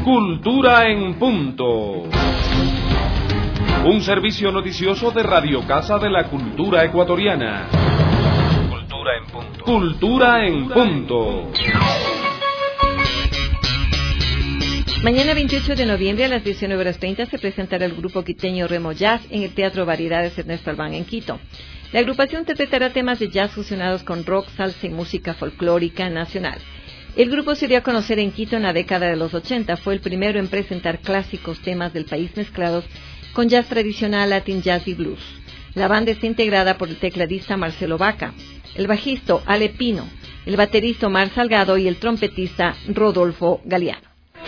Cultura en Punto. Un servicio noticioso de Radio Casa de la Cultura Ecuatoriana. Cultura en Punto. Cultura en Punto. Mañana 28 de noviembre a las 19:30 se presentará el grupo quiteño Remo Jazz en el Teatro Variedades Ernesto Albán en Quito. La agrupación interpretará temas de jazz fusionados con rock, salsa y música folclórica nacional. El grupo se dio a conocer en Quito en la década de los 80. Fue el primero en presentar clásicos temas del país mezclados con jazz tradicional, latin jazz y blues. La banda está integrada por el tecladista Marcelo Vaca, el bajista Ale Pino, el baterista Omar Salgado y el trompetista Rodolfo Galeano.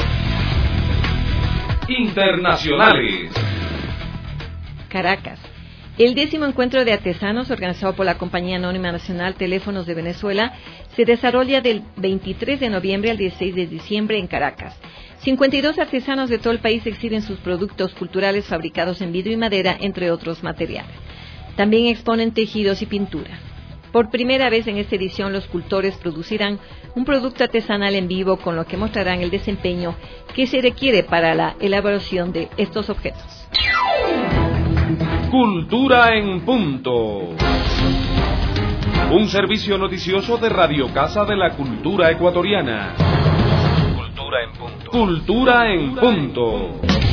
Internacionales. Caracas. El 10º encuentro de artesanos organizado por la Compañía Anónima Nacional Teléfonos de Venezuela se desarrolla del 23 de noviembre al 16 de diciembre en Caracas. 52 artesanos de todo el país exhiben sus productos culturales fabricados en vidrio y madera, entre otros materiales. También exponen tejidos y pintura. Por primera vez en esta edición, los cultores producirán un producto artesanal en vivo, con lo que mostrarán el desempeño que se requiere para la elaboración de estos objetos. Cultura en Punto. Un servicio noticioso de Radio Casa de la Cultura Ecuatoriana. Cultura en Punto. Cultura en Punto.